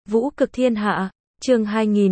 Vũ cực thiên hạ, chương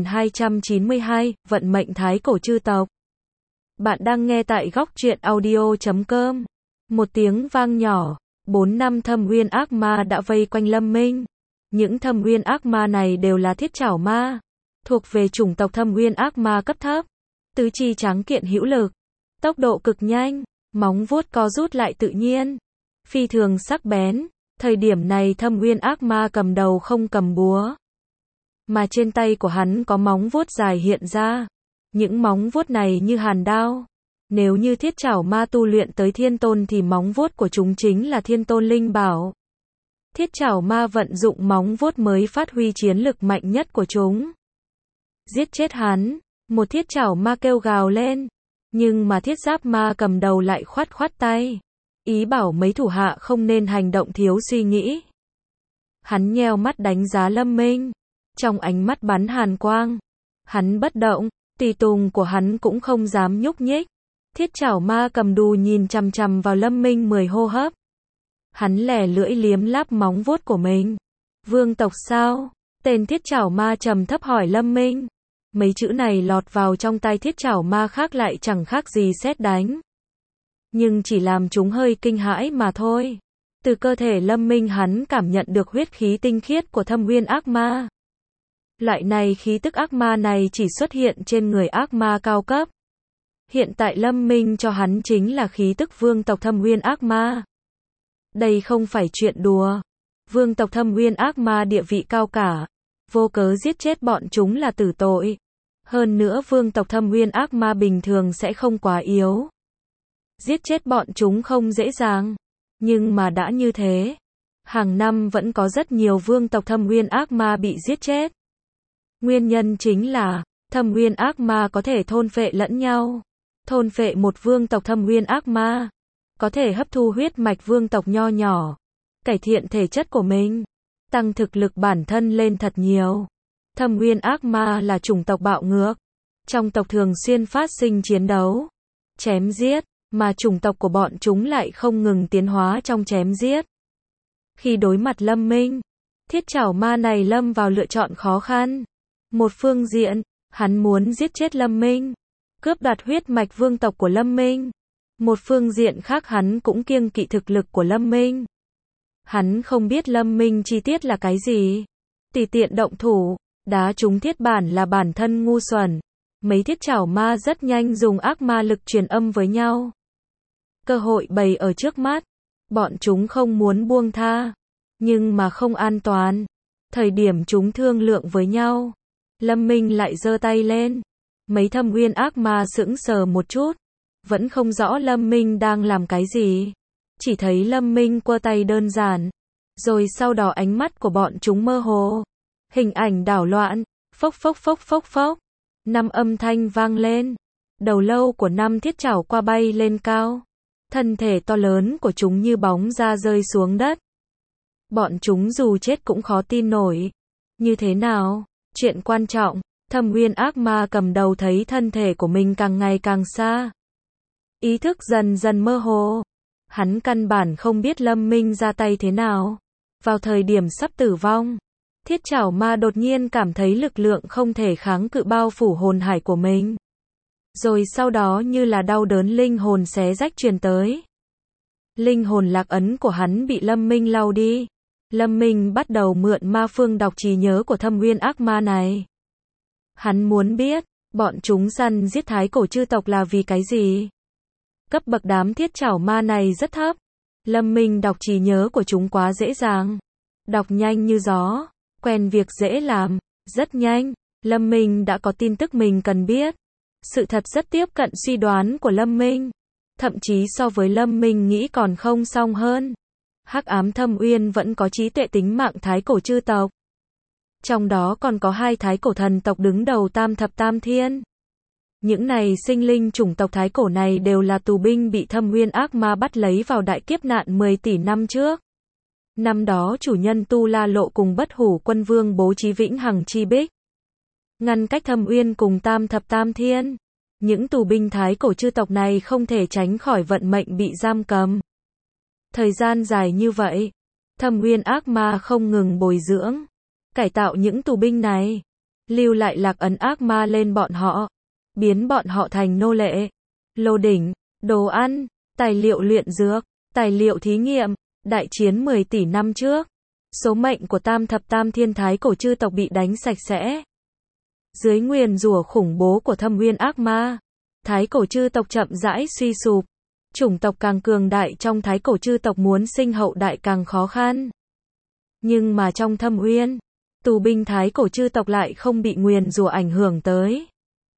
2292, vận mệnh thái cổ chư tộc. Bạn đang nghe tại góc truyện audio.com. Một tiếng vang nhỏ, 4 năm thâm uyên ác ma đã vây quanh Lâm Minh. Những thâm uyên ác ma này đều là thiết trảo ma, thuộc về chủng tộc thâm uyên ác ma cấp thấp. Tứ chi tráng kiện hữu lực, tốc độ cực nhanh, móng vuốt co rút lại tự nhiên, phi thường sắc bén. Thời điểm này thâm uyên ác ma cầm đầu không cầm búa, mà trên tay của hắn có móng vuốt dài hiện ra. Những móng vuốt này như hàn đao. Nếu như thiết trảo ma tu luyện tới thiên tôn thì móng vuốt của chúng chính là thiên tôn linh bảo. Thiết trảo ma vận dụng móng vuốt mới phát huy chiến lực mạnh nhất của chúng. Giết chết hắn, một thiết trảo ma kêu gào lên. Nhưng mà thiết giáp ma cầm đầu lại khoát khoát tay, ý bảo mấy thủ hạ không nên hành động thiếu suy nghĩ. Hắn nheo mắt đánh giá Lâm Minh, trong ánh mắt bắn hàn quang. Hắn bất động, tùy tùng của hắn cũng không dám nhúc nhích. Thiết trảo ma cầm đù nhìn chằm chằm vào Lâm Minh 10 hô hấp. Hắn lẻ lưỡi liếm láp móng vuốt của mình. Vương tộc sao? Tên thiết trảo ma trầm thấp hỏi Lâm Minh. Mấy chữ này lọt vào trong tai thiết trảo ma khác lại chẳng khác gì sét đánh, nhưng chỉ làm chúng hơi kinh hãi mà thôi. Từ cơ thể Lâm Minh hắn cảm nhận được huyết khí tinh khiết của thâm uyên ác ma. Loại này khí tức ác ma này chỉ xuất hiện trên người ác ma cao cấp. Hiện tại Lâm Minh cho hắn chính là khí tức vương tộc thâm uyên ác ma. Đây không phải chuyện đùa. Vương tộc thâm uyên ác ma địa vị cao cả, vô cớ giết chết bọn chúng là tử tội. Hơn nữa vương tộc thâm uyên ác ma bình thường sẽ không quá yếu. Giết chết bọn chúng không dễ dàng. Nhưng mà đã như thế, hàng năm vẫn có rất nhiều vương tộc thâm uyên ác ma bị giết chết. Nguyên nhân chính là, thâm uyên ác ma có thể thôn phệ lẫn nhau. Thôn phệ một vương tộc thâm uyên ác ma, có thể hấp thu huyết mạch vương tộc nho nhỏ, cải thiện thể chất của mình, tăng thực lực bản thân lên thật nhiều. Thâm uyên ác ma là chủng tộc bạo ngược. Trong tộc thường xuyên phát sinh chiến đấu, chém giết, mà chủng tộc của bọn chúng lại không ngừng tiến hóa trong chém giết. Khi đối mặt Lâm Minh, thiết trảo ma này lâm vào lựa chọn khó khăn. Một phương diện, hắn muốn giết chết Lâm Minh, cướp đoạt huyết mạch vương tộc của Lâm Minh. Một phương diện khác hắn cũng kiêng kỵ thực lực của Lâm Minh. Hắn không biết Lâm Minh chi tiết là cái gì. Tùy tiện động thủ, đá trúng thiết bản là bản thân ngu xuẩn. Mấy thiết trảo ma rất nhanh dùng ác ma lực truyền âm với nhau. Cơ hội bày ở trước mắt, bọn chúng không muốn buông tha, nhưng mà không an toàn. Thời điểm chúng thương lượng với nhau, Lâm Minh lại giơ tay lên. Mấy thâm uyên ác ma sững sờ một chút, vẫn không rõ Lâm Minh đang làm cái gì. Chỉ thấy Lâm Minh quơ tay đơn giản, rồi sau đó ánh mắt của bọn chúng mơ hồ, hình ảnh đảo loạn, phốc phốc phốc phốc phốc. 5 âm thanh vang lên, đầu lâu của 5 thiết trảo qua bay lên cao. Thân thể to lớn của chúng như bóng ra rơi xuống đất. Bọn chúng dù chết cũng khó tin nổi. Như thế nào? Chuyện quan trọng, thâm uyên ác ma cầm đầu thấy thân thể của mình càng ngày càng xa. Ý thức dần dần mơ hồ. Hắn căn bản không biết Lâm Minh ra tay thế nào. Vào thời điểm sắp tử vong, thiết trảo ma đột nhiên cảm thấy lực lượng không thể kháng cự bao phủ hồn hải của mình. Rồi sau đó như là đau đớn linh hồn xé rách truyền tới. Linh hồn lạc ấn của hắn bị Lâm Minh lau đi. Lâm Minh bắt đầu mượn ma phương đọc trí nhớ của thâm uyên ác ma này. Hắn muốn biết, bọn chúng săn giết thái cổ chư tộc là vì cái gì? Cấp bậc đám thiết trảo ma này rất thấp. Lâm Minh đọc trí nhớ của chúng quá dễ dàng. Đọc nhanh như gió, quen việc dễ làm, rất nhanh. Lâm Minh đã có tin tức mình cần biết. Sự thật rất tiếp cận suy đoán của Lâm Minh. Thậm chí so với Lâm Minh nghĩ còn không xong hơn. Hắc ám thâm uyên vẫn có trí tuệ tính mạng thái cổ chư tộc. Trong đó còn có 2 thái cổ thần tộc đứng đầu tam thập tam thiên. Những này sinh linh chủng tộc thái cổ này đều là tù binh bị thâm uyên ác ma bắt lấy vào đại kiếp nạn 10 tỷ năm trước. Năm đó chủ nhân Tu La Lộ cùng Bất Hủ Quân Vương bố trí vĩnh hằng chi bích, ngăn cách thâm uyên cùng tam thập tam thiên. Những tù binh thái cổ chư tộc này không thể tránh khỏi vận mệnh bị giam cầm. Thời gian dài như vậy, thâm uyên ác ma không ngừng bồi dưỡng, cải tạo những tù binh này, lưu lại lạc ấn ác ma lên bọn họ, biến bọn họ thành nô lệ, lô đỉnh, đồ ăn, tài liệu luyện dược, tài liệu thí nghiệm. Đại chiến 10 tỷ năm trước, số mệnh của tam thập tam thiên thái cổ chư tộc bị đánh sạch sẽ. Dưới nguyền rủa khủng bố của thâm uyên ác ma, thái cổ chư tộc chậm rãi suy sụp. Chủng tộc càng cường đại trong thái cổ chư tộc muốn sinh hậu đại càng khó khăn. Nhưng mà trong thâm uyên, tù binh thái cổ chư tộc lại không bị nguyền rủa ảnh hưởng tới.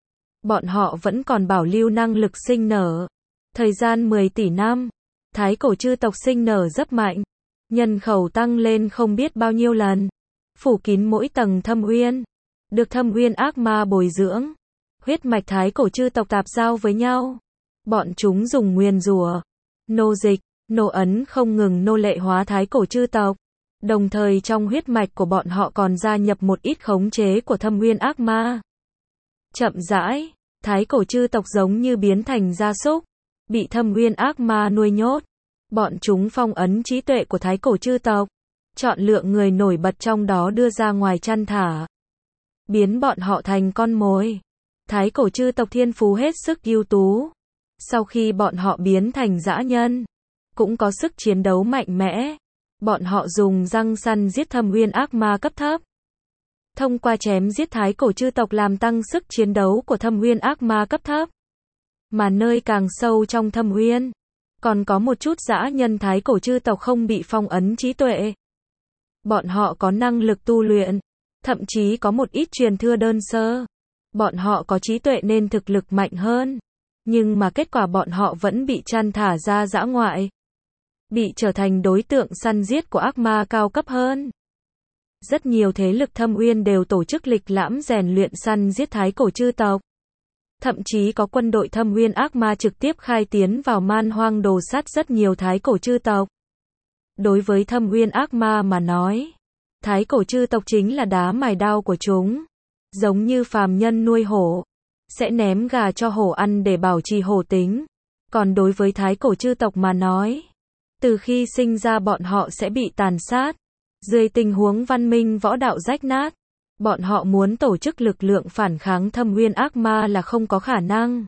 Bọn họ vẫn còn bảo lưu năng lực sinh nở. Thời gian 10 tỷ năm, thái cổ chư tộc sinh nở rất mạnh. Nhân khẩu tăng lên không biết bao nhiêu lần. Phủ kín mỗi tầng thâm uyên. Được thâm uyên ác ma bồi dưỡng. Huyết mạch thái cổ chư tộc tạp giao với nhau. Bọn chúng dùng nguyền rủa, nô dịch, nô ấn không ngừng nô lệ hóa thái cổ chư tộc. Đồng thời trong huyết mạch của bọn họ còn gia nhập một ít khống chế của thâm uyên ác ma. Chậm rãi, thái cổ chư tộc giống như biến thành gia súc, bị thâm uyên ác ma nuôi nhốt. Bọn chúng phong ấn trí tuệ của thái cổ chư tộc, chọn lựa người nổi bật trong đó đưa ra ngoài chăn thả, biến bọn họ thành con mồi. Thái cổ chư tộc thiên phú hết sức ưu tú. Sau khi bọn họ biến thành dã nhân, cũng có sức chiến đấu mạnh mẽ. Bọn họ dùng răng săn giết thâm uyên ác ma cấp thấp. Thông qua chém giết thái cổ chư tộc làm tăng sức chiến đấu của thâm uyên ác ma cấp thấp. Mà nơi càng sâu trong thâm uyên, còn có một chút dã nhân thái cổ chư tộc không bị phong ấn trí tuệ. Bọn họ có năng lực tu luyện, thậm chí có một ít truyền thừa đơn sơ. Bọn họ có trí tuệ nên thực lực mạnh hơn. Nhưng mà kết quả bọn họ vẫn bị chăn thả ra dã ngoại. Bị trở thành đối tượng săn giết của ác ma cao cấp hơn. Rất nhiều thế lực thâm uyên đều tổ chức lịch lãm rèn luyện săn giết thái cổ chư tộc. Thậm chí có quân đội thâm uyên ác ma trực tiếp khai tiến vào man hoang đồ sát rất nhiều thái cổ chư tộc. Đối với thâm uyên ác ma mà nói, thái cổ chư tộc chính là đá mài đao của chúng. Giống như phàm nhân nuôi hổ, sẽ ném gà cho hổ ăn để bảo trì hổ tính. Còn đối với thái cổ chư tộc mà nói, từ khi sinh ra bọn họ sẽ bị tàn sát. Dưới tình huống văn minh võ đạo rách nát, bọn họ muốn tổ chức lực lượng phản kháng thâm uyên ác ma là không có khả năng.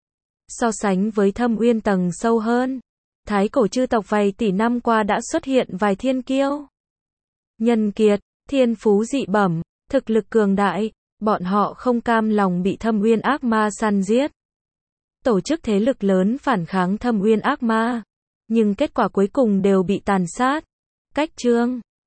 So sánh với thâm uyên tầng sâu hơn, thái cổ chư tộc vài tỷ năm qua đã xuất hiện vài thiên kiêu. Nhân kiệt, thiên phú dị bẩm, thực lực cường đại, bọn họ không cam lòng bị thâm uyên ác ma săn giết. Tổ chức thế lực lớn phản kháng thâm uyên ác ma, nhưng kết quả cuối cùng đều bị tàn sát. Cách chương